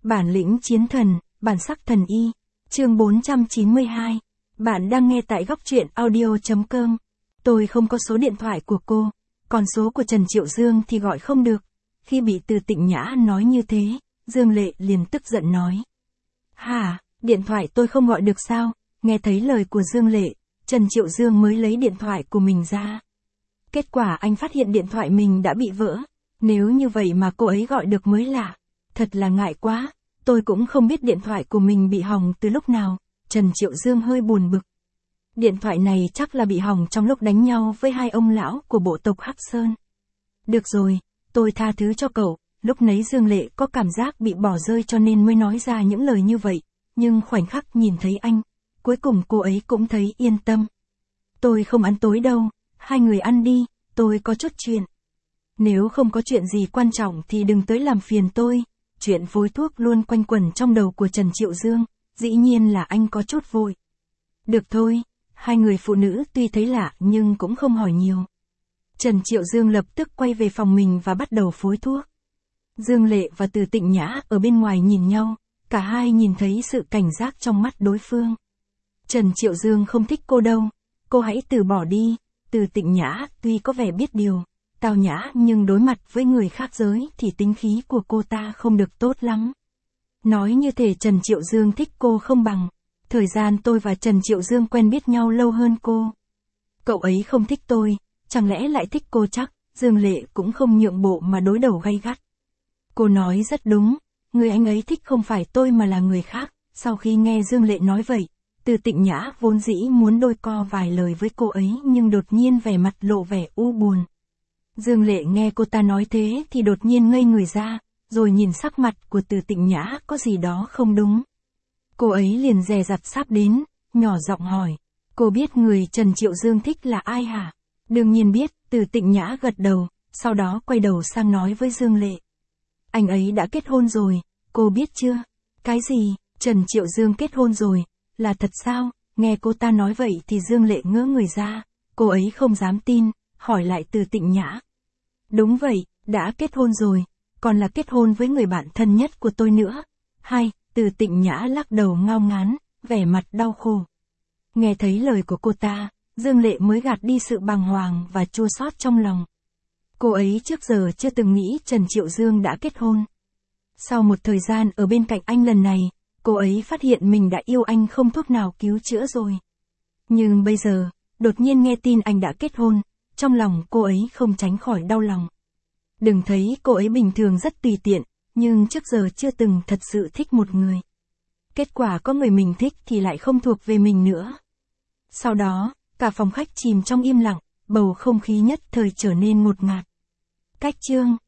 Bản lĩnh chiến thần, bản sắc thần y. Chương 492. Bạn đang nghe tại góc truyện audio.com. Tôi không có số điện thoại của cô, còn số của Trần Triệu Dương thì gọi không được. Khi bị Từ Tịnh Nhã nói như thế, Dương Lệ liền tức giận nói. Hả, điện thoại tôi không gọi được sao? Nghe thấy lời của Dương Lệ, Trần Triệu Dương mới lấy điện thoại của mình ra. Kết quả anh phát hiện điện thoại mình đã bị vỡ. Nếu như vậy mà cô ấy gọi được mới lạ. Thật là ngại quá, tôi cũng không biết điện thoại của mình bị hỏng từ lúc nào. Trần Triệu Dương hơi buồn bực. Điện thoại này chắc là bị hỏng trong lúc đánh nhau với hai ông lão của bộ tộc Hắc Sơn. Được rồi, tôi tha thứ cho cậu. Lúc nấy Dương Lệ có cảm giác bị bỏ rơi cho nên mới nói ra những lời như vậy. Nhưng khoảnh khắc nhìn thấy anh, cuối cùng cô ấy cũng thấy yên tâm. Tôi không ăn tối đâu, hai người ăn đi, tôi có chút chuyện. Nếu không có chuyện gì quan trọng thì đừng tới làm phiền tôi. Chuyện phối thuốc luôn quanh quẩn trong đầu của Trần Triệu Dương, dĩ nhiên là anh có chút vội. Được thôi, hai người phụ nữ tuy thấy lạ nhưng cũng không hỏi nhiều. Trần Triệu Dương lập tức quay về phòng mình và bắt đầu phối thuốc. Dương Lệ và Từ Tịnh Nhã ở bên ngoài nhìn nhau, cả hai nhìn thấy sự cảnh giác trong mắt đối phương. Trần Triệu Dương không thích cô đâu, cô hãy từ bỏ đi. Từ Tịnh Nhã tuy có vẻ biết điều, tao nhã nhưng đối mặt với người khác giới thì tính khí của cô ta không được tốt lắm. Nói như thể Trần Triệu Dương thích cô không bằng. Thời gian tôi và Trần Triệu Dương quen biết nhau lâu hơn cô. Cậu ấy không thích tôi, chẳng lẽ lại thích cô chắc? Dương Lệ cũng không nhượng bộ mà đối đầu gay gắt. Cô nói rất đúng, người anh ấy thích không phải tôi mà là người khác. Sau khi nghe Dương Lệ nói vậy, Từ Tịnh Nhã vốn dĩ muốn đôi co vài lời với cô ấy nhưng đột nhiên vẻ mặt lộ vẻ u buồn. Dương Lệ nghe cô ta nói thế thì đột nhiên ngây người ra, rồi nhìn sắc mặt của Từ Tịnh Nhã có gì đó không đúng. Cô ấy liền dè dặt sắp đến, nhỏ giọng hỏi, cô biết người Trần Triệu Dương thích là ai hả? Đương nhiên biết, Từ Tịnh Nhã gật đầu, sau đó quay đầu sang nói với Dương Lệ. Anh ấy đã kết hôn rồi, cô biết chưa? Cái gì, Trần Triệu Dương kết hôn rồi, là thật sao? Nghe cô ta nói vậy thì Dương Lệ ngỡ người ra, cô ấy không dám tin, hỏi lại Từ Tịnh Nhã. Đúng vậy, đã kết hôn rồi, còn là kết hôn với người bạn thân nhất của tôi nữa. Hay, Từ Tịnh Nhã lắc đầu ngao ngán, vẻ mặt đau khổ. Nghe thấy lời của cô ta, Dương Lệ mới gạt đi sự bàng hoàng và chua xót trong lòng. Cô ấy trước giờ chưa từng nghĩ Trần Triệu Dương đã kết hôn. Sau một thời gian ở bên cạnh anh lần này, cô ấy phát hiện mình đã yêu anh không thuốc nào cứu chữa rồi. Nhưng bây giờ, đột nhiên nghe tin anh đã kết hôn, trong lòng cô ấy không tránh khỏi đau lòng. Đừng thấy cô ấy bình thường rất tùy tiện, nhưng trước giờ chưa từng thật sự thích một người. Kết quả có người mình thích thì lại không thuộc về mình nữa. Sau đó, cả phòng khách chìm trong im lặng, bầu không khí nhất thời trở nên ngột ngạt. Cách chương